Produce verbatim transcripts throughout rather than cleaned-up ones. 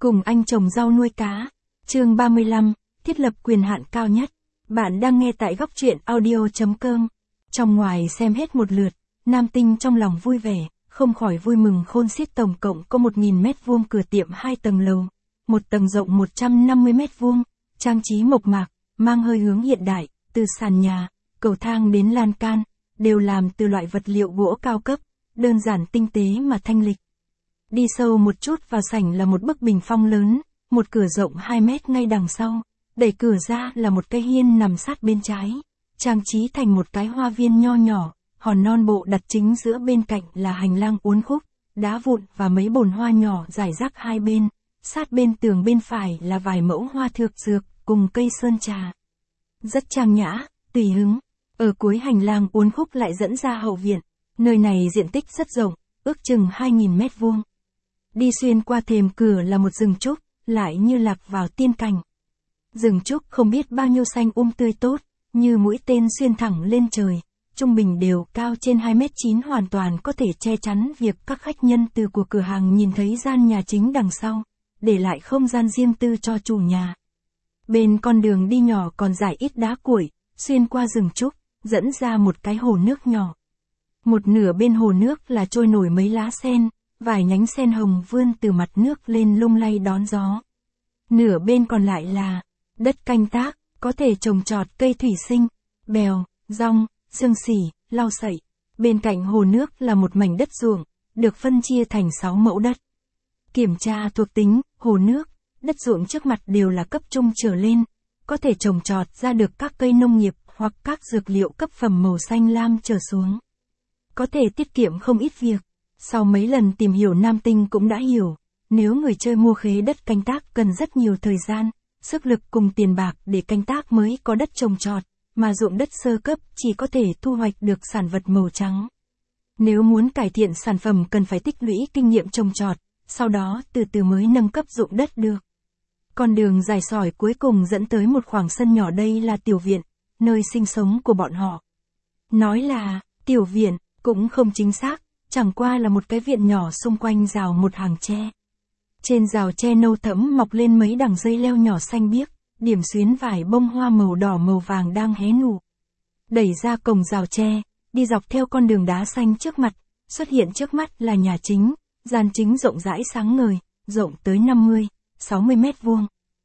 Cùng anh trồng rau nuôi cá. Chương ba mươi lăm, thiết lập quyền hạn cao nhất. Bạn đang nghe tại góc truyện audio chấm com. Trong ngoài xem hết một lượt, Nam Tinh trong lòng vui vẻ, không khỏi vui mừng khôn xiết. Tổng cộng có một nghìn mét vuông cửa tiệm hai tầng lầu, một tầng rộng một trăm năm mươi mét vuông, trang trí mộc mạc, mang hơi hướng hiện đại, từ sàn nhà, cầu thang đến lan can, đều làm từ loại vật liệu gỗ cao cấp, đơn giản tinh tế mà thanh lịch. Đi sâu một chút vào sảnh là một bức bình phong lớn, một cửa rộng hai mét ngay đằng sau, đẩy cửa ra là một cây hiên nằm sát bên trái, trang trí thành một cái hoa viên nho nhỏ, hòn non bộ đặt chính giữa, bên cạnh là hành lang uốn khúc, đá vụn và mấy bồn hoa nhỏ rải rác hai bên, sát bên tường bên phải là vài mẫu hoa thược dược cùng cây sơn trà. Rất trang nhã, tùy hứng. Ở cuối hành lang uốn khúc lại dẫn ra hậu viện, nơi này diện tích rất rộng, ước chừng hai nghìn mét vuông. Đi xuyên qua thềm cửa là một rừng trúc, lại như lạc vào tiên cảnh. Rừng trúc không biết bao nhiêu xanh um tươi tốt, như mũi tên xuyên thẳng lên trời, trung bình đều cao trên hai mét chín, hoàn toàn có thể che chắn việc các khách nhân từ của cửa hàng nhìn thấy gian nhà chính đằng sau, để lại không gian riêng tư cho chủ nhà. Bên con đường đi nhỏ còn rải ít đá cuội, xuyên qua rừng trúc, dẫn ra một cái hồ nước nhỏ. Một nửa bên hồ nước là trôi nổi mấy lá sen, vài nhánh sen hồng vươn từ mặt nước lên lung lay đón gió. Nửa bên còn lại là đất canh tác, có thể trồng trọt cây thủy sinh, bèo, dong, xương xỉ, lau sậy. Bên cạnh hồ nước là một mảnh đất ruộng, được phân chia thành sáu mẫu đất. Kiểm tra thuộc tính, hồ nước, đất ruộng trước mặt đều là cấp trung trở lên, có thể trồng trọt ra được các cây nông nghiệp hoặc các dược liệu cấp phẩm màu xanh lam trở xuống. Có thể tiết kiệm không ít việc. Sau mấy lần tìm hiểu, Nam Tinh cũng đã hiểu, nếu người chơi mua khế đất canh tác cần rất nhiều thời gian, sức lực cùng tiền bạc để canh tác mới có đất trồng trọt, mà ruộng đất sơ cấp chỉ có thể thu hoạch được sản vật màu trắng. Nếu muốn cải thiện sản phẩm cần phải tích lũy kinh nghiệm trồng trọt, sau đó từ từ mới nâng cấp ruộng đất được. Con đường dài sỏi cuối cùng dẫn tới một khoảng sân nhỏ, đây là tiểu viện, nơi sinh sống của bọn họ. Nói là tiểu viện cũng không chính xác, chẳng qua là một cái viện nhỏ xung quanh rào một hàng tre. Trên rào tre nâu thẫm mọc lên mấy đằng dây leo nhỏ xanh biếc, điểm xuyến vài bông hoa màu đỏ màu vàng đang hé nụ. Đẩy ra cổng rào tre, đi dọc theo con đường đá xanh trước mặt, xuất hiện trước mắt là nhà chính, gian chính rộng rãi sáng ngời, rộng tới năm mươi, sáu mươi mét vuông.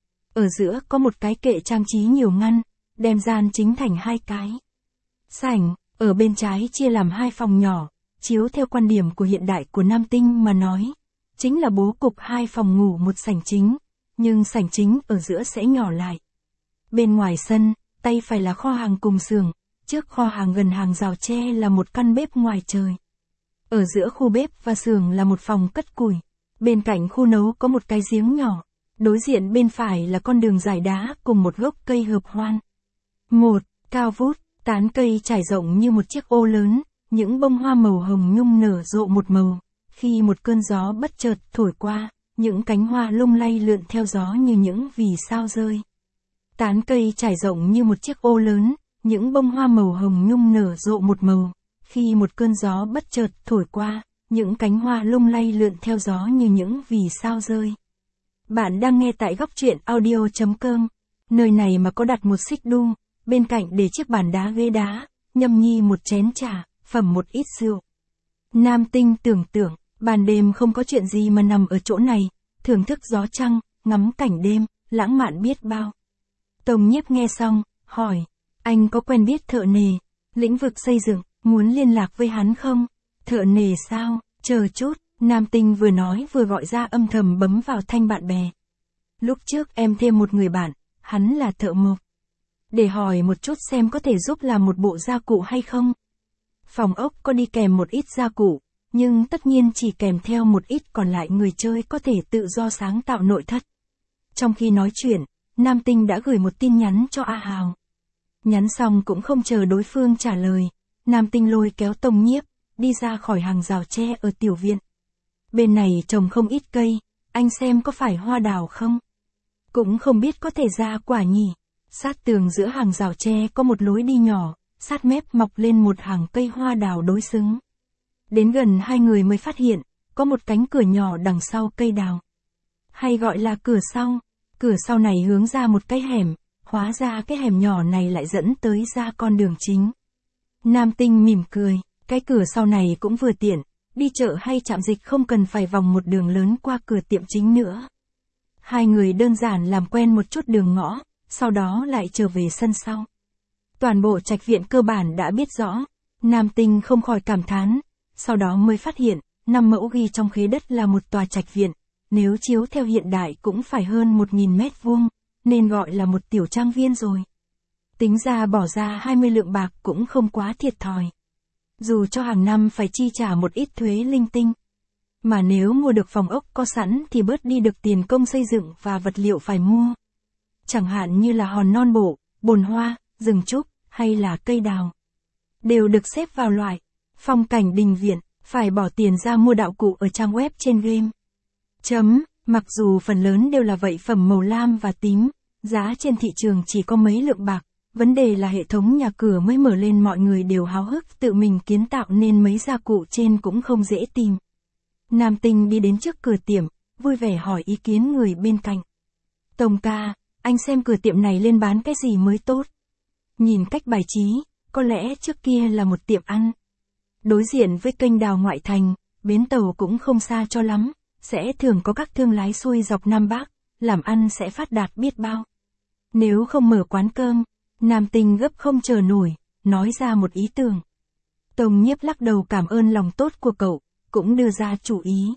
Ở giữa có một cái kệ trang trí nhiều ngăn, đem gian chính thành hai cái. Sảnh, ở bên trái chia làm hai phòng nhỏ, chiếu theo quan điểm của hiện đại của Nam Tinh mà nói, chính là bố cục hai phòng ngủ một sảnh chính, nhưng sảnh chính ở giữa sẽ nhỏ lại. Bên ngoài sân, tay phải là kho hàng cùng xưởng, trước kho hàng gần hàng rào tre là một căn bếp ngoài trời. Ở giữa khu bếp và xưởng là một phòng cất củi, bên cạnh khu nấu có một cái giếng nhỏ, đối diện bên phải là con đường dài đá cùng một gốc cây hợp hoan. Một, cao vút, tán cây trải rộng như một chiếc ô lớn, những bông hoa màu hồng nhung nở rộ một màu, khi một cơn gió bất chợt thổi qua, những cánh hoa lung lay lượn theo gió như những vì sao rơi. Tán cây trải rộng như một chiếc ô lớn, những bông hoa màu hồng nhung nở rộ một màu, khi một cơn gió bất chợt thổi qua, những cánh hoa lung lay lượn theo gió như những vì sao rơi. Bạn đang nghe tại góc truyện audio chấm com. Nơi này mà có đặt một xích đu, bên cạnh để chiếc bàn đá ghế đá, nhâm nhi một chén trà, phẩm một ít rượu. Nam Tinh tưởng tượng, ban đêm không có chuyện gì mà nằm ở chỗ này, thưởng thức gió trăng, ngắm cảnh đêm, lãng mạn biết bao. Tông Nhiếp nghe xong, hỏi, anh có quen biết thợ nề, lĩnh vực xây dựng, muốn liên lạc với hắn không? Thợ nề sao, chờ chút, Nam Tinh vừa nói vừa gọi ra âm thầm bấm vào thanh bạn bè. Lúc trước em thêm một người bạn, hắn là thợ mộc. Để hỏi một chút xem có thể giúp làm một bộ gia cụ hay không? Phòng ốc có đi kèm một ít gia cụ, nhưng tất nhiên chỉ kèm theo một ít, còn lại người chơi có thể tự do sáng tạo nội thất. Trong khi nói chuyện, Nam Tinh đã gửi một tin nhắn cho A Hào. Nhắn xong cũng không chờ đối phương trả lời, Nam Tinh lôi kéo Tông Nhiếp, đi ra khỏi hàng rào tre ở tiểu viện. Bên này trồng không ít cây, anh xem có phải hoa đào không? Cũng không biết có thể ra quả nhỉ. Sát tường giữa hàng rào tre có một lối đi nhỏ, sát mép mọc lên một hàng cây hoa đào đối xứng. Đến gần hai người mới phát hiện, có một cánh cửa nhỏ đằng sau cây đào. hay gọi là cửa sau. Cửa sau này hướng ra một cái hẻm, hóa ra cái hẻm nhỏ này lại dẫn tới ra con đường chính. Nam Tinh mỉm cười, cái cửa sau này cũng vừa tiện, đi chợ hay trạm dịch không cần phải vòng một đường lớn qua cửa tiệm chính nữa. Hai người đơn giản làm quen một chút đường ngõ, sau đó lại trở về sân sau. Toàn bộ trạch viện cơ bản đã biết rõ, Nam Tinh không khỏi cảm thán, sau đó mới phát hiện, năm mẫu ghi trong khế đất là một tòa trạch viện, nếu chiếu theo hiện đại cũng phải hơn một nghìn mét vuông, nên gọi là một tiểu trang viên rồi. Tính ra bỏ ra hai mươi lượng bạc cũng không quá thiệt thòi. Dù cho hàng năm phải chi trả một ít thuế linh tinh. Mà nếu mua được phòng ốc có sẵn thì bớt đi được tiền công xây dựng và vật liệu phải mua. Chẳng hạn như là hòn non bộ, bồn hoa, rừng trúc, hay là cây đào. Đều được xếp vào loại phong cảnh đình viện, phải bỏ tiền ra mua đạo cụ ở trang web trên game. Chấm, mặc dù phần lớn đều là vậy phẩm màu lam và tím, giá trên thị trường chỉ có mấy lượng bạc, vấn đề là hệ thống nhà cửa mới mở lên mọi người đều háo hức tự mình kiến tạo nên mấy gia cụ trên cũng không dễ tìm. Nam Tinh đi đến trước cửa tiệm, vui vẻ hỏi ý kiến người bên cạnh. Tông ca, anh xem cửa tiệm này lên bán cái gì mới tốt? Nhìn cách bài trí, có lẽ trước kia là một tiệm ăn. Đối diện với kênh đào ngoại thành, bến tàu cũng không xa cho lắm, sẽ thường có các thương lái xuôi dọc Nam Bắc, làm ăn sẽ phát đạt biết bao. Nếu không mở quán cơm, Nam Tinh gấp không chờ nổi, nói ra một ý tưởng. Tông Nhiếp lắc đầu cảm ơn lòng tốt của cậu, cũng đưa ra chủ ý.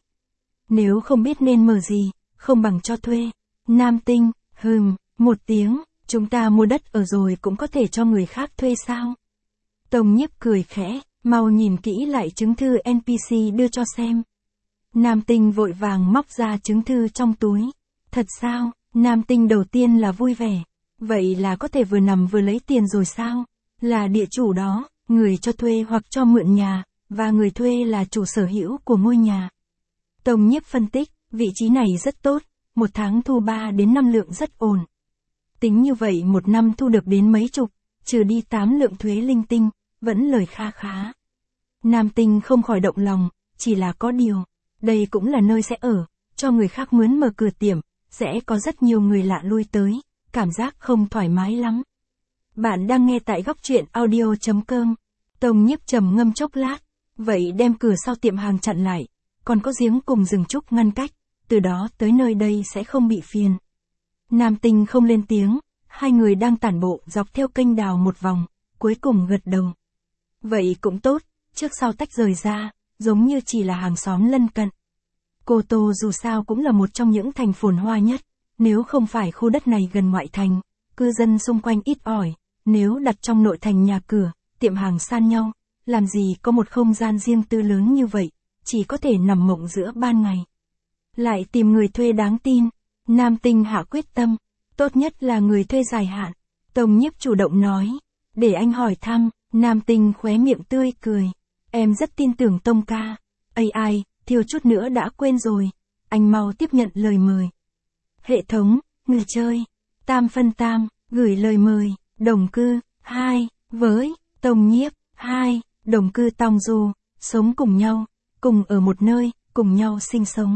Nếu không biết nên mở gì, không bằng cho thuê. Nam Tinh, hừm, một tiếng, chúng ta mua đất ở rồi cũng có thể cho người khác thuê sao? Tông Nhiếp cười khẽ, mau nhìn kỹ lại chứng thư en pê xê đưa cho xem. Nam Tinh vội vàng móc ra chứng thư trong túi. Thật sao? Nam Tinh đầu tiên là vui vẻ. Vậy là có thể vừa nằm vừa lấy tiền rồi sao? Là địa chủ đó, người cho thuê hoặc cho mượn nhà, và người thuê là chủ sở hữu của ngôi nhà. Tông Nhiếp phân tích, vị trí này rất tốt, một tháng thu ba đến năm lượng rất ổn. Tính như vậy một năm thu được đến mấy chục, trừ đi tám lượng thuế linh tinh, vẫn lời kha khá. Nam Tinh không khỏi động lòng, chỉ là có điều, đây cũng là nơi sẽ ở, cho người khác mướn mở cửa tiệm, sẽ có rất nhiều người lạ lui tới, cảm giác không thoải mái lắm. Bạn đang nghe tại góc truyện audio chấm com. Tông Nhiếp trầm ngâm chốc lát, vậy đem cửa sau tiệm hàng chặn lại, còn có giếng cùng rừng trúc ngăn cách, từ đó tới nơi đây sẽ không bị phiền. Nam Tinh không lên tiếng, hai người đang tản bộ dọc theo kênh đào một vòng, cuối cùng gật đầu. Vậy cũng tốt, trước sau tách rời ra, giống như chỉ là hàng xóm lân cận. Cô Tô dù sao cũng là một trong những thành phồn hoa nhất, nếu không phải khu đất này gần ngoại thành, cư dân xung quanh ít ỏi, nếu đặt trong nội thành nhà cửa, tiệm hàng san nhau, làm gì có một không gian riêng tư lớn như vậy, chỉ có thể nằm mộng giữa ban ngày. Lại tìm người thuê đáng tin, Nam Tinh hạ quyết tâm, tốt nhất là người thuê dài hạn. Tông Nhiếp chủ động nói, để anh hỏi thăm. Nam Tinh khóe miệng tươi cười, em rất tin tưởng Tông ca. Ây ai, thiếu chút nữa đã quên rồi, anh mau tiếp nhận lời mời. Hệ thống, người chơi, tam phân tam, gửi lời mời, đồng cư, hai, với, Tông Nhiếp, hai, đồng cư tong du, sống cùng nhau, cùng ở một nơi, cùng nhau sinh sống.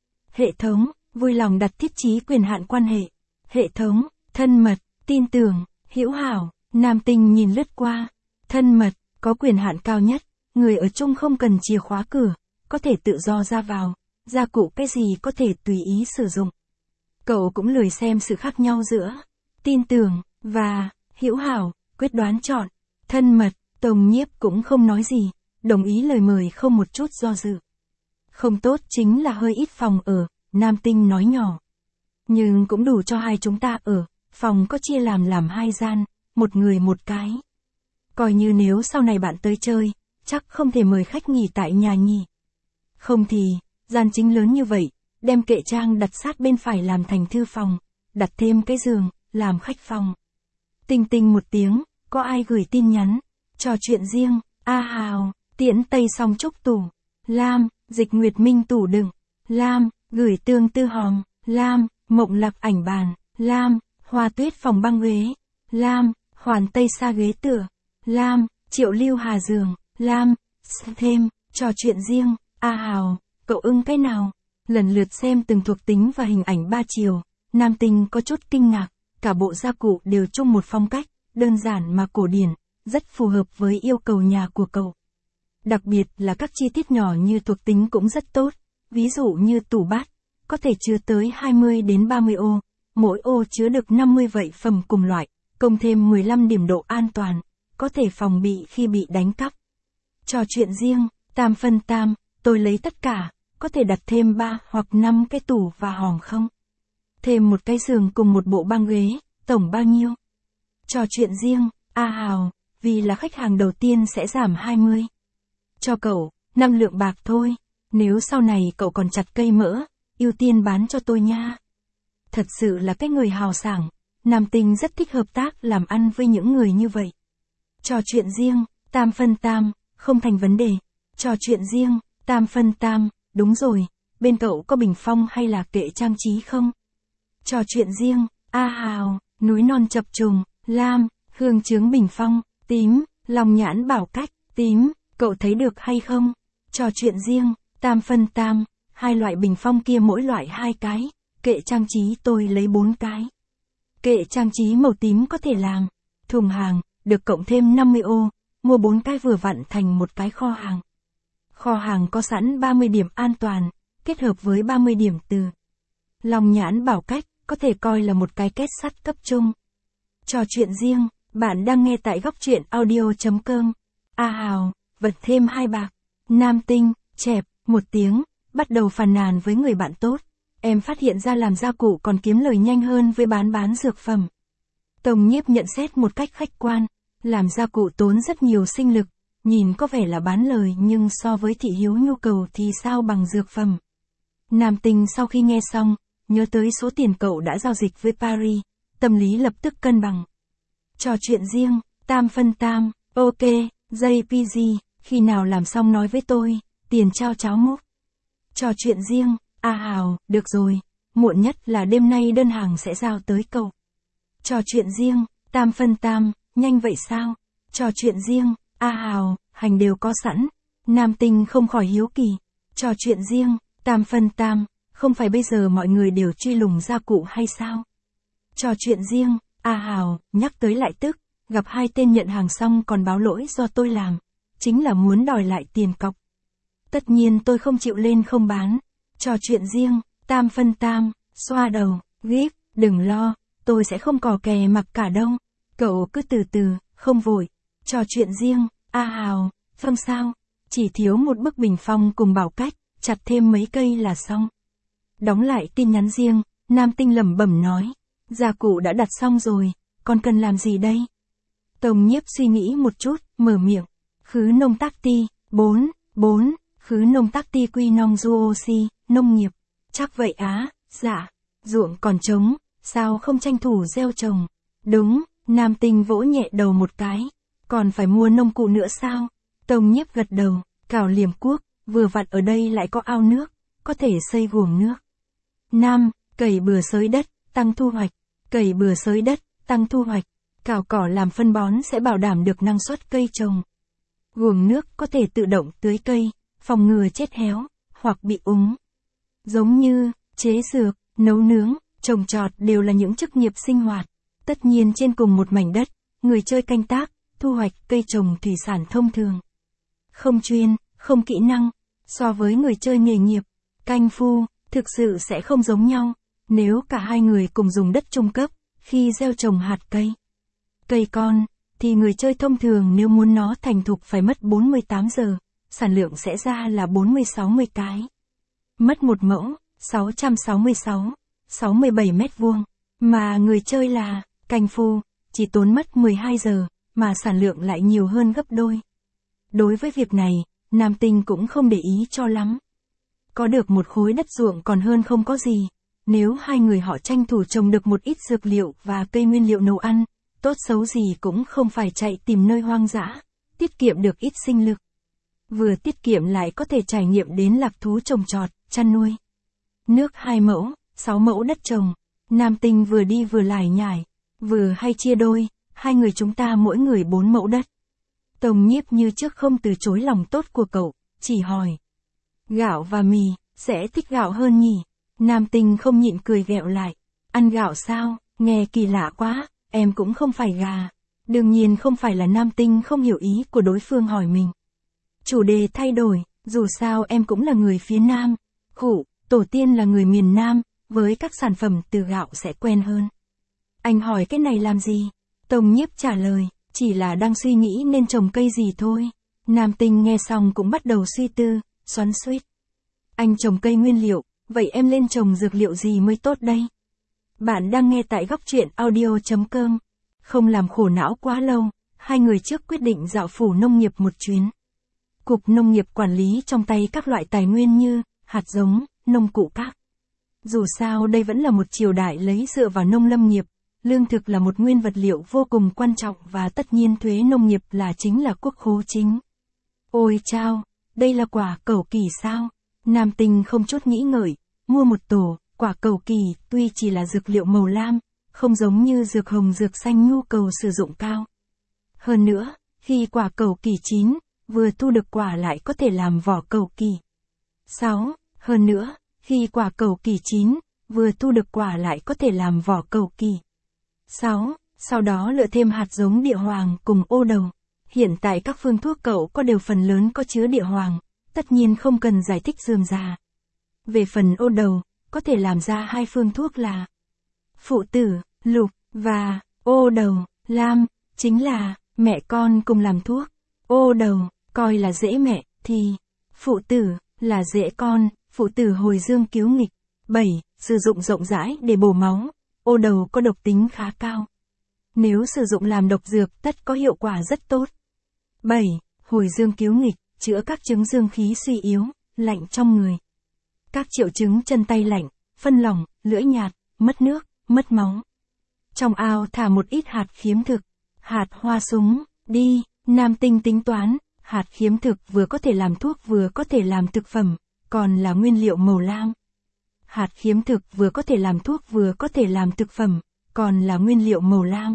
Hệ thống, vui lòng đặt thiết chí quyền hạn quan hệ. Hệ thống, thân mật, tin tưởng, hữu hảo. Nam Tinh nhìn lướt qua, thân mật, có quyền hạn cao nhất, người ở chung không cần chìa khóa cửa, có thể tự do ra vào, gia cụ cái gì có thể tùy ý sử dụng. Cậu cũng lười xem sự khác nhau giữa tin tưởng và hữu hảo, quyết đoán chọn thân mật. Tông Nhiếp cũng không nói gì, đồng ý lời mời không một chút do dự. Không tốt chính là hơi ít phòng ở, Nam Tinh nói nhỏ. Nhưng cũng đủ cho hai chúng ta ở, phòng có chia làm làm hai gian, một người một cái. Coi như nếu sau này bạn tới chơi, chắc không thể mời khách nghỉ tại nhà nhỉ. Không thì, gian chính lớn như vậy, đem kệ trang đặt sát bên phải làm thành thư phòng, đặt thêm cái giường, làm khách phòng. Tinh tinh một tiếng, có ai gửi tin nhắn, trò chuyện riêng, A Hào, tiễn Tây Song Trúc tủ, Lam, Dịch Nguyệt Minh tủ đựng, Lam, gửi tương tư hòm, Lam, Mộng Lạc ảnh bàn, Lam, Hoa Tuyết phòng băng ghế, Lam, Hoàn Tây Sa ghế tựa, Lam, Triệu Lưu Hà giường, Lam, thêm, trò chuyện riêng, A Hào, cậu ưng cái nào? Lần lượt xem từng thuộc tính và hình ảnh ba chiều, Nam Tinh có chút kinh ngạc, cả bộ gia cụ đều chung một phong cách, đơn giản mà cổ điển, rất phù hợp với yêu cầu nhà của cậu. Đặc biệt là các chi tiết nhỏ như thuộc tính cũng rất tốt, ví dụ như tủ bát, có thể chứa tới hai mươi đến ba mươi ô, mỗi ô chứa được năm mươi vậy phẩm cùng loại, cộng thêm mười lăm điểm độ an toàn, có thể phòng bị khi bị đánh cắp. Trò chuyện riêng, tam phân tam, tôi lấy tất cả, có thể đặt thêm ba hoặc năm cái tủ và hòm không? Thêm một cái giường cùng một bộ băng ghế, tổng bao nhiêu? Trò chuyện riêng, A Hào, vì là khách hàng đầu tiên sẽ giảm hai mươi. Cho cậu, năm lượng bạc thôi, nếu sau này cậu còn chặt cây mỡ, ưu tiên bán cho tôi nha. Thật sự là cái người hào sảng, Nam Tinh rất thích hợp tác làm ăn với những người như vậy. Trò chuyện riêng, tam phân tam, không thành vấn đề. Trò chuyện riêng, tam phân tam, đúng rồi, bên cậu có bình phong hay là kệ trang trí không? Trò chuyện riêng, A Hào, núi non chập trùng, lam, hương chướng bình phong, tím, lòng nhãn bảo cách, tím, cậu thấy được hay không? Trò chuyện riêng, tam phân tam, hai loại bình phong kia mỗi loại hai cái, kệ trang trí tôi lấy bốn cái. Kệ trang trí màu tím có thể làm, thùng hàng, được cộng thêm năm mươi ô, mua bốn cái vừa vặn thành một cái kho hàng. Kho hàng có sẵn ba mươi điểm an toàn, kết hợp với ba mươi điểm từ lòng nhãn bảo cách, có thể coi là một cái kết sắt cấp trung. Trò chuyện riêng, bạn đang nghe tại góc truyện audio chấm com. A Hào, vật thêm hai bạc. Nam Tinh, chẹp, một tiếng, bắt đầu phàn nàn với người bạn tốt. Em phát hiện ra làm gia cụ còn kiếm lời nhanh hơn với bán bán dược phẩm. Tông Nhiếp nhận xét một cách khách quan, làm gia cụ tốn rất nhiều sinh lực, nhìn có vẻ là bán lời nhưng so với thị hiếu nhu cầu thì sao bằng dược phẩm. Nam Tinh sau khi nghe xong, nhớ tới số tiền cậu đã giao dịch với Paris, tâm lý lập tức cân bằng. Trò chuyện riêng, tam phân tam, ok, jay pê giê, khi nào làm xong nói với tôi, tiền trao cháo múc. Trò chuyện riêng, A Hào, được rồi, muộn nhất là đêm nay đơn hàng sẽ giao tới cậu. Trò chuyện riêng, tam phân tam, nhanh vậy sao? Trò chuyện riêng, A Hào, hành đều có sẵn. Nam Tinh không khỏi hiếu kỳ. Trò chuyện riêng, tam phân tam, không phải bây giờ mọi người đều truy lùng gia cụ hay sao? Trò chuyện riêng, A Hào, nhắc tới lại tức, gặp hai tên nhận hàng xong còn báo lỗi do tôi làm, chính là muốn đòi lại tiền cọc. Tất nhiên tôi không chịu lên không bán. Trò chuyện riêng, tam phân tam, xoa đầu, gíp, đừng lo, tôi sẽ không cò kè mặc cả đâu. Cậu cứ từ từ, không vội. Trò chuyện riêng, A Hào, phong sao? Chỉ thiếu một bức bình phong cùng bảo cách, chặt thêm mấy cây là xong. Đóng lại tin nhắn riêng, Nam Tinh lẩm bẩm nói. Gia cụ đã đặt xong rồi, còn cần làm gì đây? Tông Nhiếp suy nghĩ một chút, mở miệng. Khứ nông tác ti, bốn, bốn, khứ nông tác ti quy nong duoxi, nông nghiệp. Chắc vậy á, dạ. Ruộng còn trống, sao không tranh thủ gieo trồng? Đúng, Nam Tinh vỗ nhẹ đầu một cái. Còn phải mua nông cụ nữa sao? Tông Nhiếp gật đầu, cào liềm cuốc, vừa vặn ở đây lại có ao nước, có thể xây guồng nước. Nam, cày bừa xới đất, tăng thu hoạch. Cày bừa xới đất, tăng thu hoạch. Cào cỏ làm phân bón sẽ bảo đảm được năng suất cây trồng. Guồng nước có thể tự động tưới cây, phòng ngừa chết héo, hoặc bị úng. Giống như, chế dược, nấu nướng, trồng trọt đều là những chức nghiệp sinh hoạt. Tất nhiên trên cùng một mảnh đất, người chơi canh tác, thu hoạch cây trồng thủy sản thông thường. Không chuyên, không kỹ năng, so với người chơi nghề nghiệp, canh phu, thực sự sẽ không giống nhau. Nếu cả hai người cùng dùng đất trung cấp, khi gieo trồng hạt cây, cây con, thì người chơi thông thường nếu muốn nó thành thục phải mất bốn mươi tám giờ, sản lượng sẽ ra là bốn mươi sáu mươi cái. Mất một mẫu, sáu trăm sáu mươi sáu, sáu mươi bảy mét vuông, mà người chơi là canh phu, chỉ tốn mất mười hai giờ, mà sản lượng lại nhiều hơn gấp đôi. Đối với việc này, Nam Tinh cũng không để ý cho lắm. Có được một khối đất ruộng còn hơn không có gì. Nếu hai người họ tranh thủ trồng được một ít dược liệu và cây nguyên liệu nấu ăn, tốt xấu gì cũng không phải chạy tìm nơi hoang dã, tiết kiệm được ít sinh lực. Vừa tiết kiệm lại có thể trải nghiệm đến lạc thú trồng trọt, chăn nuôi. Nước hai mẫu, sáu mẫu đất trồng. Nam Tinh vừa đi vừa lải nhải, vừa hay chia đôi, hai người chúng ta mỗi người bốn mẫu đất. Tông Nhiếp như trước không từ chối lòng tốt của cậu, chỉ hỏi. Gạo và mì, sẽ thích gạo hơn nhỉ? Nam tinh không nhịn cười ghẹo lại. Ăn gạo sao, nghe kỳ lạ quá, em cũng không phải gà. Đương nhiên không phải là nam tinh không hiểu ý của đối phương hỏi mình. Chủ đề thay đổi, dù sao em cũng là người phía Nam. Khụ, tổ tiên là người miền Nam, với các sản phẩm từ gạo sẽ quen hơn. Anh hỏi cái này làm gì? Tông Nhiếp trả lời, chỉ là đang suy nghĩ nên trồng cây gì thôi. Nam tinh nghe xong cũng bắt đầu suy tư, xoắn xuýt. Anh trồng cây nguyên liệu, vậy em lên trồng dược liệu gì mới tốt đây? Bạn đang nghe tại góc truyện audio chấm com. Không làm khổ não quá lâu, hai người trước quyết định dạo phủ nông nghiệp một chuyến. Cục Nông nghiệp quản lý trong tay các loại tài nguyên như hạt giống, nông cụ các. Dù sao đây vẫn là một triều đại lấy dựa vào nông lâm nghiệp, lương thực là một nguyên vật liệu vô cùng quan trọng và tất nhiên thuế nông nghiệp là chính là quốc khố chính. Ôi chao, đây là quả cẩu kỳ sao? Nam tinh không chút nghĩ ngợi, mua một tổ, quả cẩu kỳ tuy chỉ là dược liệu màu lam, không giống như dược hồng dược xanh nhu cầu sử dụng cao. Hơn nữa, khi quả cẩu kỳ chín, vừa thu được quả lại có thể làm vỏ cẩu kỳ. sáu. Hơn nữa, khi quả cẩu kỳ chín, vừa thu được quả lại có thể làm vỏ cẩu kỳ. sáu. Sau đó lựa thêm hạt giống địa hoàng cùng ô đầu. Hiện tại các phương thuốc cẩu có đều phần lớn có chứa địa hoàng, tất nhiên không cần giải thích rườm rà. Về phần ô đầu, có thể làm ra hai phương thuốc là phụ tử, lục, và ô đầu, lam, chính là mẹ con cùng làm thuốc. Ô đầu, coi là dễ mẹ, thì phụ tử, là dễ con, phụ tử hồi dương cứu nghịch. bảy. Sử dụng rộng rãi để bổ máu. Ô đầu có độc tính khá cao. Nếu sử dụng làm độc dược tất có hiệu quả rất tốt. bảy. Hồi dương cứu nghịch, chữa các chứng dương khí suy yếu, lạnh trong người. Các triệu chứng chân tay lạnh, phân lỏng, lưỡi nhạt, mất nước, mất máu. Trong ao thả một ít hạt khiếm thực, hạt hoa súng, đi. Nam tinh tính toán, hạt khiếm thực vừa có thể làm thuốc vừa có thể làm thực phẩm, còn là nguyên liệu màu lam. Hạt khiếm thực vừa có thể làm thuốc vừa có thể làm thực phẩm, còn là nguyên liệu màu lam.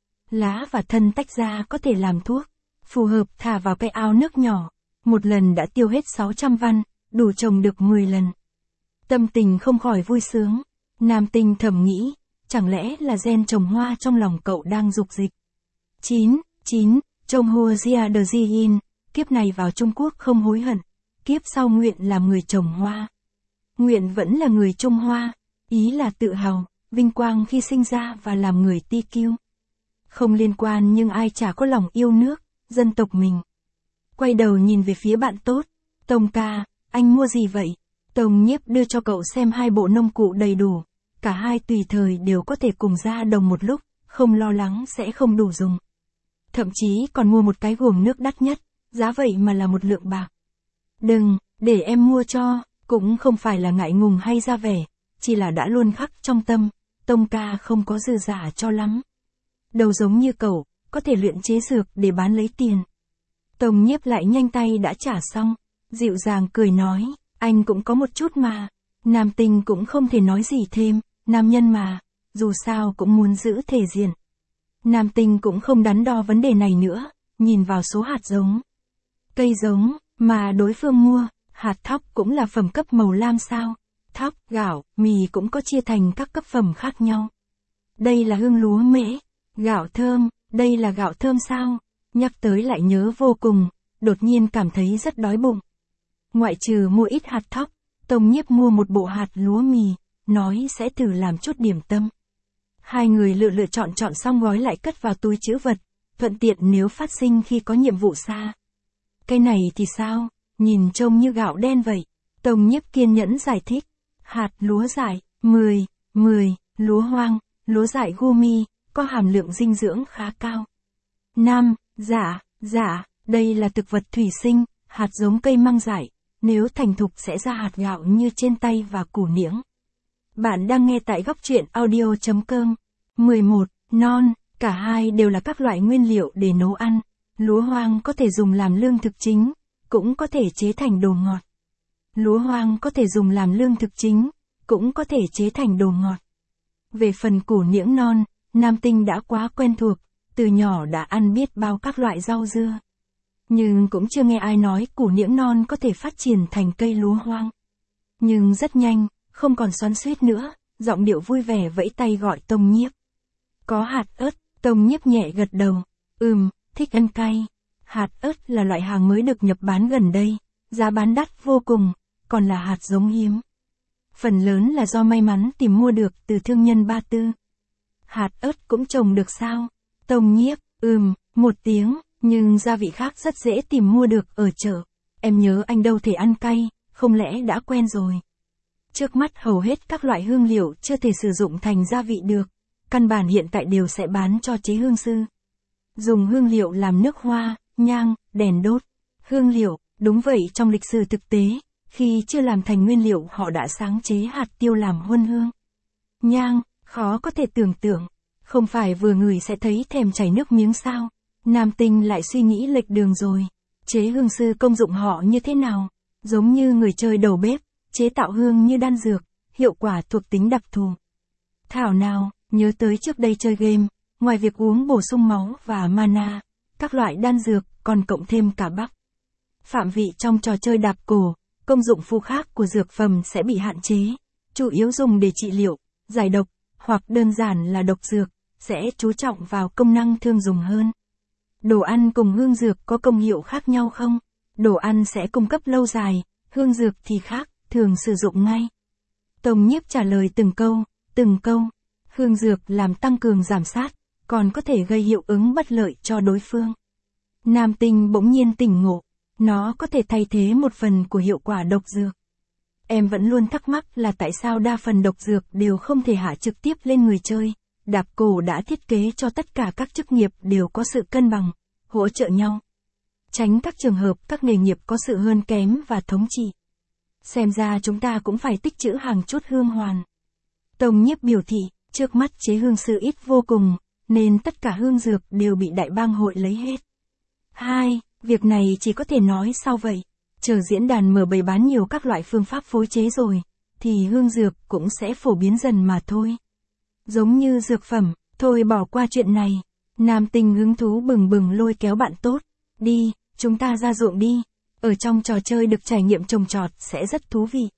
Lá và thân tách ra có thể làm thuốc, phù hợp thả vào cái ao nước nhỏ, một lần đã tiêu hết sáu trăm văn, đủ trồng được mười lần. Tâm tình không khỏi vui sướng, nam tinh thầm nghĩ, chẳng lẽ là gen trồng hoa trong lòng cậu đang dục dịch. chín. chín. Trông Hua Jia De Jiin, kiếp này vào Trung Quốc không hối hận, kiếp sau nguyện làm người trồng hoa. Nguyện vẫn là người Trung Hoa, ý là tự hào, vinh quang khi sinh ra và làm người ti kiêu. Không liên quan nhưng ai chả có lòng yêu nước, dân tộc mình. Quay đầu nhìn về phía bạn tốt, Tông ca, anh mua gì vậy? Tông Nhiếp đưa cho cậu xem hai bộ nông cụ đầy đủ, cả hai tùy thời đều có thể cùng ra đồng một lúc, không lo lắng sẽ không đủ dùng. Thậm chí còn mua một cái guồng nước đắt nhất, giá vậy mà là một lượng bạc. Đừng, để em mua cho, cũng không phải là ngại ngùng hay ra vẻ, chỉ là đã luôn khắc trong tâm, Tông ca không có dư giả cho lắm. Đâu giống như cậu, có thể luyện chế dược để bán lấy tiền. Tông Nhiếp lại nhanh tay đã trả xong, dịu dàng cười nói, anh cũng có một chút mà. Nam tinh cũng không thể nói gì thêm, nam nhân mà, dù sao cũng muốn giữ thể diện. Nam tinh cũng không đắn đo vấn đề này nữa, nhìn vào số hạt giống. Cây giống, mà đối phương mua, hạt thóc cũng là phẩm cấp màu lam sao? Thóc, gạo, mì cũng có chia thành các cấp phẩm khác nhau. Đây là hương lúa mễ, gạo thơm, đây là gạo thơm sao? Nhắc tới lại nhớ vô cùng, đột nhiên cảm thấy rất đói bụng. Ngoại trừ mua ít hạt thóc, Tông Nhiếp mua một bộ hạt lúa mì, nói sẽ thử làm chút điểm tâm. Hai người lựa lựa chọn chọn xong gói lại cất vào túi trữ vật, thuận tiện nếu phát sinh khi có nhiệm vụ xa. Cái này thì sao, nhìn trông như gạo đen vậy. Tông Nhiếp kiên nhẫn giải thích. Hạt lúa dại, mười, mười, lúa hoang, lúa dại gumi, có hàm lượng dinh dưỡng khá cao. năm. Dạ, dạ, đây là thực vật thủy sinh, hạt giống cây măng dại, nếu thành thục sẽ ra hạt gạo như trên tay và củ niễng. Bạn đang nghe tại góc truyện audio chấm com. mười một. Non, cả hai đều là các loại nguyên liệu để nấu ăn. Lúa hoang có thể dùng làm lương thực chính, cũng có thể chế thành đồ ngọt. Lúa hoang có thể dùng làm lương thực chính, cũng có thể chế thành đồ ngọt. Về phần củ niễng non, nam tinh đã quá quen thuộc, từ nhỏ đã ăn biết bao các loại rau dưa. Nhưng cũng chưa nghe ai nói củ niễng non có thể phát triển thành cây lúa hoang. Nhưng rất nhanh, không còn xoắn xuýt nữa, giọng điệu vui vẻ vẫy tay gọi Tông Nhiếp. Có hạt ớt, Tông Nhiếp nhẹ gật đầu. Ừm, thích ăn cay. Hạt ớt là loại hàng mới được nhập bán gần đây, giá bán đắt vô cùng, còn là hạt giống hiếm. Phần lớn là do may mắn tìm mua được từ thương nhân Ba Tư. Hạt ớt cũng trồng được sao? Tông Nhiếp, ừm, một tiếng, nhưng gia vị khác rất dễ tìm mua được ở chợ. Em nhớ anh đâu thể ăn cay, không lẽ đã quen rồi. Trước mắt hầu hết các loại hương liệu chưa thể sử dụng thành gia vị được, căn bản hiện tại đều sẽ bán cho chế hương sư. Dùng hương liệu làm nước hoa, nhang, đèn đốt. Hương liệu, đúng vậy, trong lịch sử thực tế, khi chưa làm thành nguyên liệu họ đã sáng chế hạt tiêu làm huân hương. Nhang, khó có thể tưởng tượng, không phải vừa ngửi sẽ thấy thèm chảy nước miếng sao. Nam Tinh lại suy nghĩ lệch đường rồi. Chế hương sư công dụng họ như thế nào? Giống như người chơi đầu bếp, chế tạo hương như đan dược, hiệu quả thuộc tính đặc thù. Thảo nào, nhớ tới trước đây chơi game, ngoài việc uống bổ sung máu và mana, các loại đan dược còn cộng thêm cả bắp. Phạm vị trong trò chơi đạp cổ, công dụng phụ khác của dược phẩm sẽ bị hạn chế, chủ yếu dùng để trị liệu, giải độc, hoặc đơn giản là độc dược, sẽ chú trọng vào công năng thương dùng hơn. Đồ ăn cùng hương dược có công hiệu khác nhau không? Đồ ăn sẽ cung cấp lâu dài, hương dược thì khác, thường sử dụng ngay. Tông Nhiếp trả lời từng câu, từng câu. Hương dược làm tăng cường giảm sát, còn có thể gây hiệu ứng bất lợi cho đối phương. Nam Tinh bỗng nhiên tỉnh ngộ, nó có thể thay thế một phần của hiệu quả độc dược. Em vẫn luôn thắc mắc là tại sao đa phần độc dược đều không thể hạ trực tiếp lên người chơi. Đạp cổ đã thiết kế cho tất cả các chức nghiệp đều có sự cân bằng, hỗ trợ nhau. Tránh các trường hợp các nghề nghiệp có sự hơn kém và thống trị. Xem ra chúng ta cũng phải tích trữ hàng chút hương hoàn. Tông Nhiếp biểu thị, trước mắt chế hương sư ít vô cùng, nên tất cả hương dược đều bị đại bang hội lấy hết. Hai, việc này chỉ có thể nói sau vậy. Chờ diễn đàn mở bày bán nhiều các loại phương pháp phối chế rồi, thì hương dược cũng sẽ phổ biến dần mà thôi. Giống như dược phẩm, thôi bỏ qua chuyện này. Nam Tinh hứng thú bừng bừng lôi kéo bạn tốt. Đi, chúng ta ra ruộng đi. Ở trong trò chơi được trải nghiệm trồng trọt sẽ rất thú vị.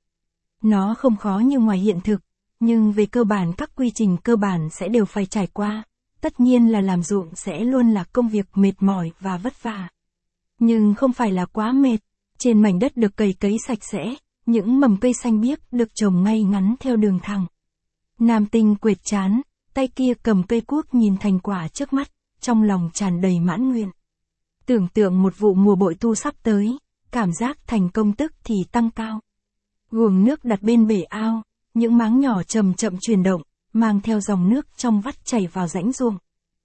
Nó không khó như ngoài hiện thực, nhưng về cơ bản các quy trình cơ bản sẽ đều phải trải qua. Tất nhiên là làm ruộng sẽ luôn là công việc mệt mỏi và vất vả. Nhưng không phải là quá mệt. Trên mảnh đất được cày cấy sạch sẽ, những mầm cây xanh biếc được trồng ngay ngắn theo đường thẳng. Nam Tinh quệt trán, tay kia cầm cây cuốc nhìn thành quả trước mắt, trong lòng tràn đầy mãn nguyện. Tưởng tượng một vụ mùa bội thu sắp tới, cảm giác thành công tức thì tăng cao. Guồng nước đặt bên bể ao, những máng nhỏ chậm chậm chuyển động, mang theo dòng nước trong vắt chảy vào rãnh ruộng.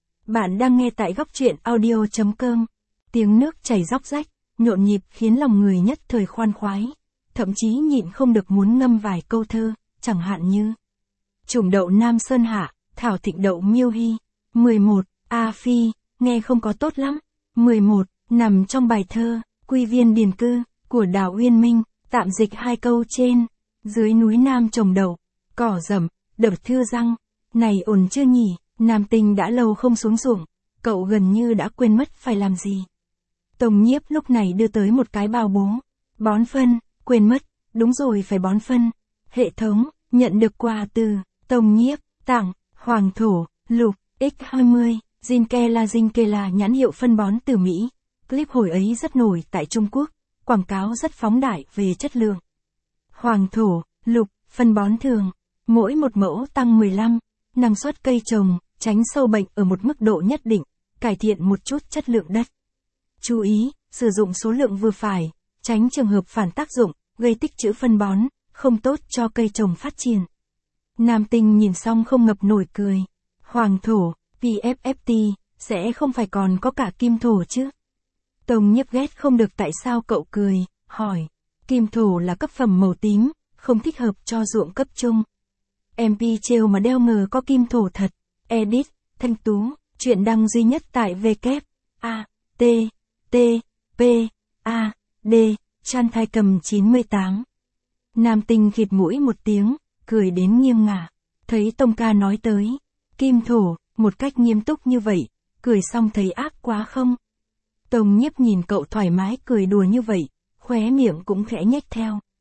Bạn đang nghe tại góc truyện audio chấm com. Tiếng nước chảy róc rách, nhộn nhịp khiến lòng người nhất thời khoan khoái. Thậm chí nhịn không được muốn ngâm vài câu thơ, chẳng hạn như Trùng đậu Nam Sơn Hạ, thảo thịnh đậu Miêu Hy. mười một. A Phi, nghe không có tốt lắm. mười một. Nằm trong bài thơ, Quy viên điền cư, của Đào Uyên Minh, tạm dịch hai câu trên. Dưới núi Nam trồng đậu, cỏ rậm, đợt thưa răng. Này ổn chưa nhỉ, Nam Tinh đã lâu không xuống ruộng, cậu gần như đã quên mất phải làm gì. Tông Nhiếp lúc này đưa tới một cái bao bố. Bón phân, quên mất, đúng rồi phải bón phân. Hệ thống, nhận được quà từ Tông Nhiếp, tặng, Hoàng Thổ, Lục, X hai mươi, Zinkela Zinkela nhãn hiệu phân bón từ Mỹ. Clip hồi ấy rất nổi tại Trung Quốc, quảng cáo rất phóng đại về chất lượng. Hoàng Thổ, Lục, phân bón thường, mỗi một mẫu tăng mười lăm, năng suất cây trồng, tránh sâu bệnh ở một mức độ nhất định, cải thiện một chút chất lượng đất. Chú ý, sử dụng số lượng vừa phải, tránh trường hợp phản tác dụng, gây tích trữ phân bón, không tốt cho cây trồng phát triển. Nam Tinh nhìn xong không ngập nổi cười. Hoàng Thổ, pê ép ép tê, sẽ không phải còn có cả kim thổ chứ? Tông Nhiếp ghét không được tại sao cậu cười, hỏi. Kim thổ là cấp phẩm màu tím, không thích hợp cho ruộng cấp trung. em pê trêu mà đeo ngờ có kim thổ thật. Edit, Thanh Tú, chuyện đăng duy nhất tại W. A. T. T. P. A. D. Chan thai cầm chín mươi tám. Nam Tinh khịt mũi một tiếng, cười đến nghiêng ngả. Thấy Tông ca nói tới kim thổ, một cách nghiêm túc như vậy, cười xong thấy ác quá không? Tông Nhiếp nhìn cậu thoải mái cười đùa như vậy, khóe miệng cũng khẽ nhếch theo.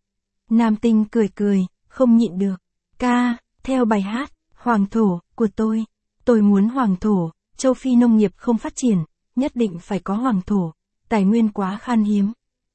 Nam Tinh cười cười, không nhịn được. Ca, theo bài hát, hoàng thổ, của tôi. Tôi muốn hoàng thổ, châu Phi nông nghiệp không phát triển, nhất định phải có hoàng thổ. Tài nguyên quá khan hiếm.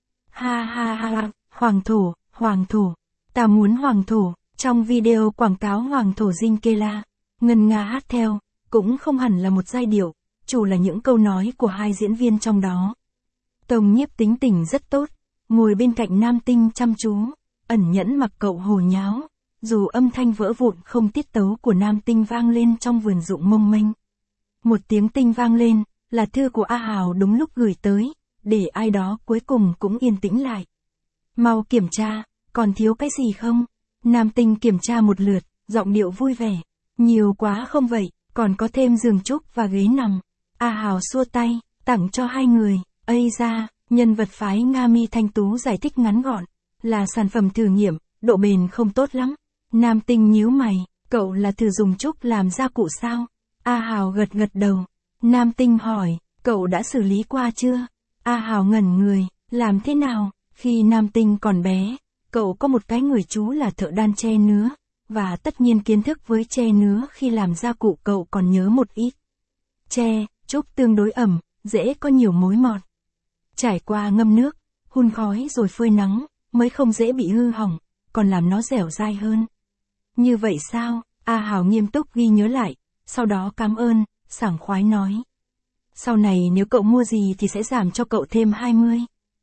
Ha ha ha, hoàng thổ, hoàng thổ. Ta muốn hoàng thổ, trong video quảng cáo hoàng thổ Zinkela. Ngân nga hát theo, cũng không hẳn là một giai điệu, chủ là những câu nói của hai diễn viên trong đó. Tông Nhiếp tính tình rất tốt, ngồi bên cạnh Nam Tinh chăm chú, ẩn nhẫn mặc cậu hồ nháo, dù âm thanh vỡ vụn không tiết tấu của Nam Tinh vang lên trong vườn rụng mông mênh. Một tiếng tinh vang lên, là thư của A Hào đúng lúc gửi tới, để ai đó cuối cùng cũng yên tĩnh lại. Mau kiểm tra, còn thiếu cái gì không? Nam Tinh kiểm tra một lượt, giọng điệu vui vẻ. Nhiều quá không vậy, còn có thêm giường trúc và ghế nằm. A Hào xua tay, tặng cho hai người. Ây da, nhân vật phái Nga Mi Thanh Tú giải thích ngắn gọn, là sản phẩm thử nghiệm, độ bền không tốt lắm. Nam Tinh nhíu mày, cậu là thử dùng trúc làm gia cụ sao? A Hào gật gật đầu. Nam Tinh hỏi, cậu đã xử lý qua chưa? A Hào ngẩn người, làm thế nào? Khi Nam Tinh còn bé, cậu có một cái người chú là thợ đan tre nứa, và tất nhiên kiến thức với tre nứa khi làm gia cụ cậu còn nhớ một ít. Tre, trúc tương đối ẩm, dễ có nhiều mối mọt. Trải qua ngâm nước, hun khói rồi phơi nắng, mới không dễ bị hư hỏng, còn làm nó dẻo dai hơn. Như vậy sao? A Hào nghiêm túc ghi nhớ lại, sau đó cảm ơn, sảng khoái nói. Sau này nếu cậu mua gì thì sẽ giảm cho cậu thêm hai mươi.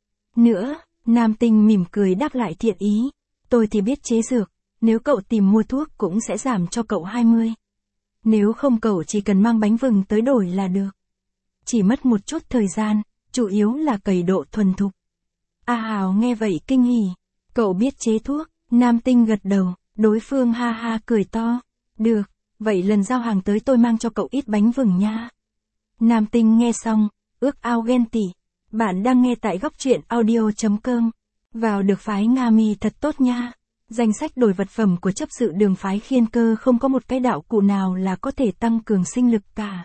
Nữa, Nam Tinh mỉm cười đáp lại thiện ý. Tôi thì biết chế dược, nếu cậu tìm mua thuốc cũng sẽ giảm cho cậu hai mươi. Nếu không cậu chỉ cần mang bánh vừng tới đổi là được. Chỉ mất một chút thời gian, chủ yếu là cày độ thuần thục. A Hào nghe vậy kinh hỉ. Cậu biết chế thuốc, Nam Tinh gật đầu, đối phương ha ha cười to. Được, vậy lần giao hàng tới tôi mang cho cậu ít bánh vừng nha. Nam Tinh nghe xong, ước ao ghen tị. Bạn đang nghe tại góc truyện audio chấm com. Vào được phái Nga Mi thật tốt nha. Danh sách đổi vật phẩm của chấp sự đường phái Khiên Cơ không có một cái đạo cụ nào là có thể tăng cường sinh lực cả.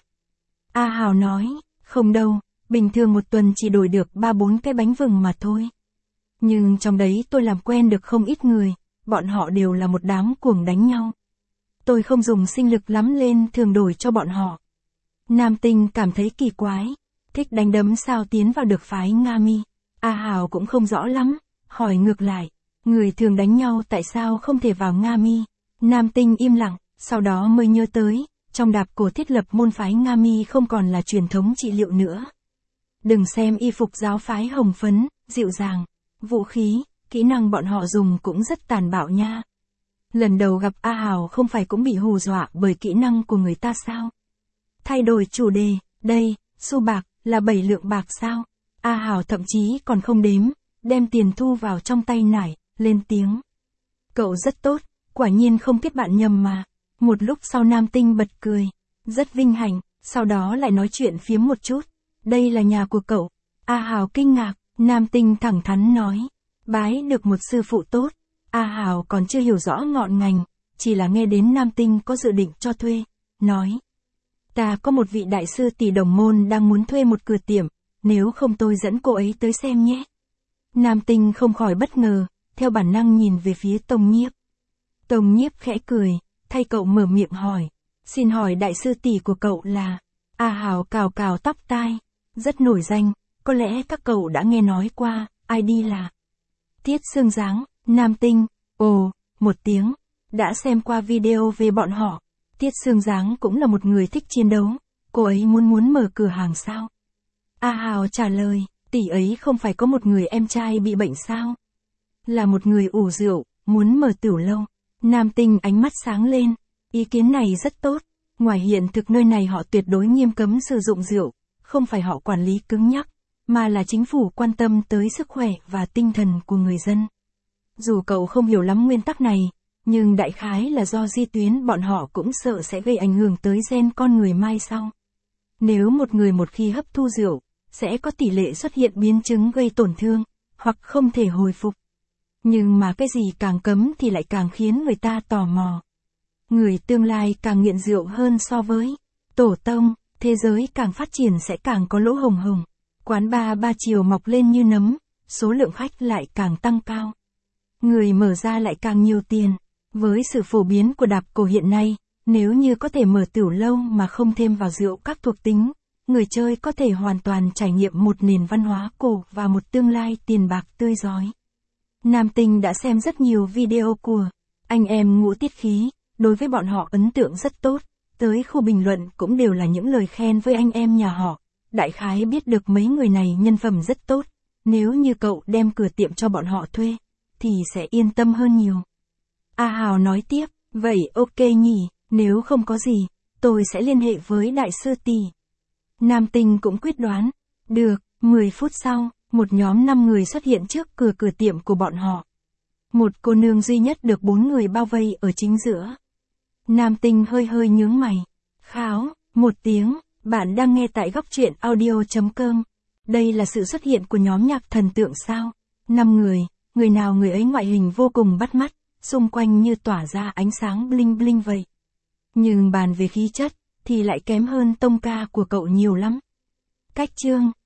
A Hào nói, không đâu, bình thường một tuần chỉ đổi được ba bốn cái bánh vừng mà thôi. Nhưng trong đấy tôi làm quen được không ít người, bọn họ đều là một đám cuồng đánh nhau. Tôi không dùng sinh lực lắm lên thường đổi cho bọn họ. Nam Tinh cảm thấy kỳ quái, thích đánh đấm sao tiến vào được phái Nga Mi. A Hào cũng không rõ lắm, hỏi ngược lại, người thường đánh nhau tại sao không thể vào Nga Mi? Nam Tinh im lặng, sau đó mới nhớ tới, trong đạp cổ thiết lập môn phái Nga Mi không còn là truyền thống trị liệu nữa. Đừng xem y phục giáo phái hồng phấn, dịu dàng, vũ khí, kỹ năng bọn họ dùng cũng rất tàn bạo nha. Lần đầu gặp A Hào không phải cũng bị hù dọa bởi kỹ năng của người ta sao? Thay đổi chủ đề, đây, xu bạc, là bảy lượng bạc sao? A Hào thậm chí còn không đếm, đem tiền thu vào trong tay nải, lên tiếng. Cậu rất tốt, quả nhiên không kết bạn nhầm mà. Một lúc sau Nam Tinh bật cười, rất vinh hạnh, sau đó lại nói chuyện phiếm một chút. Đây là nhà của cậu. A Hào kinh ngạc, Nam Tinh thẳng thắn nói. Bái được một sư phụ tốt. A Hào còn chưa hiểu rõ ngọn ngành, chỉ là nghe đến Nam Tinh có dự định cho thuê, nói. Ta có một vị đại sư tỷ đồng môn đang muốn thuê một cửa tiệm, nếu không tôi dẫn cô ấy tới xem nhé. Nam Tinh không khỏi bất ngờ, theo bản năng nhìn về phía Tông Nhiếp. Tông Nhiếp khẽ cười, thay cậu mở miệng hỏi. Xin hỏi đại sư tỷ của cậu là? A Hào cào cào tóc tai. Rất nổi danh, có lẽ các cậu đã nghe nói qua, ai đi là? Tiết Sương Giáng. Nam Tinh, ồ, một tiếng, đã xem qua video về bọn họ. Tiết Sương Giáng cũng là một người thích chiến đấu, cô ấy muốn muốn mở cửa hàng sao? A Hào trả lời, tỷ ấy không phải có một người em trai bị bệnh sao? Là một người ủ rượu, muốn mở tiểu lâu. Nam Tinh ánh mắt sáng lên, ý kiến này rất tốt, ngoài hiện thực nơi này họ tuyệt đối nghiêm cấm sử dụng rượu, không phải họ quản lý cứng nhắc, mà là chính phủ quan tâm tới sức khỏe và tinh thần của người dân. Dù cậu không hiểu lắm nguyên tắc này, nhưng đại khái là do di tuyến bọn họ cũng sợ sẽ gây ảnh hưởng tới gen con người mai sau. Nếu một người một khi hấp thu rượu, sẽ có tỷ lệ xuất hiện biến chứng gây tổn thương, hoặc không thể hồi phục. Nhưng mà cái gì càng cấm thì lại càng khiến người ta tò mò. Người tương lai càng nghiện rượu hơn so với tổ tông, thế giới càng phát triển sẽ càng có lỗ hổng hổng. Quán bar ba chiều mọc lên như nấm, số lượng khách lại càng tăng cao. người mở ra lại càng nhiều tiền. Với sự phổ biến của đạp cổ hiện nay, nếu như có thể mở tiểu lâu mà không thêm vào rượu các thuộc tính, người chơi có thể hoàn toàn trải nghiệm một nền văn hóa cổ và một tương lai tiền bạc tươi rói. Nam Tinh đã xem rất nhiều video của anh em Ngũ Tiết Khí, đối với bọn họ ấn tượng rất tốt, tới khu bình luận cũng đều là những lời khen với anh em nhà họ. Đại khái biết được mấy người này nhân phẩm rất tốt, nếu như cậu đem cửa tiệm cho bọn họ thuê, thì sẽ yên tâm hơn nhiều. A Hào nói tiếp, vậy ok nhỉ, nếu không có gì, tôi sẽ liên hệ với đại sư tỷ. Nam Tinh cũng quyết đoán, được, mười phút sau, một nhóm năm người xuất hiện trước cửa cửa tiệm của bọn họ. Một cô nương duy nhất được bốn người bao vây ở chính giữa. Nam Tinh hơi hơi nhướng mày. Kháo, một tiếng, bạn đang nghe tại góc truyện audio chấm com. Đây là sự xuất hiện của nhóm nhạc thần tượng sao? Năm người, người nào người ấy ngoại hình vô cùng bắt mắt, xung quanh như tỏa ra ánh sáng bling bling vậy. Nhưng bàn về khí chất, thì lại kém hơn tông ca của cậu nhiều lắm. Cách chương